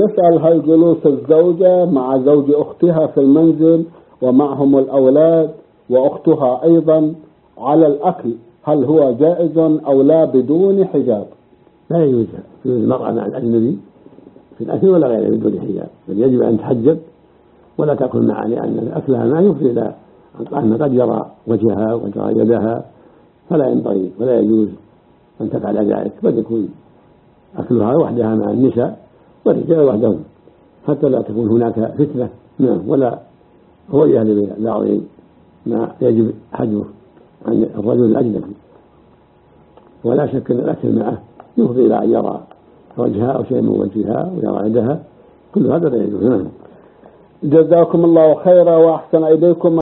تسأل: هل جلوس الزوجة مع زوج أختها في المنزل ومعهم الأولاد وأختها أيضا على الأكل هل هو جائز أو لا بدون حجاب؟ لا يجوز المرأة مع الأجنبي في الأكل ولا غيره بدون حجاب، بل يجب أن تحجب ولا تأكل معه، لأن أكلها ما يفضي إلى أن قد يرى وجهها وترى يدها، فلا ينبغي ولا يجوز أن تفعل ذلك، بل يكون أكلها وحدها مع النساء والرجال وحدهم حتى لا تكون هناك فتنة ولا رؤية لبعض ما يجب حجبه عن الرجل الأجنبي. ولا شك أن الأكل معه يفضي إلى أن يرى وجهها أو شيء من وجهها ويرى يدها، كل هذا لا يجوز. جزاكم الله خيرا وأحسن إليكم.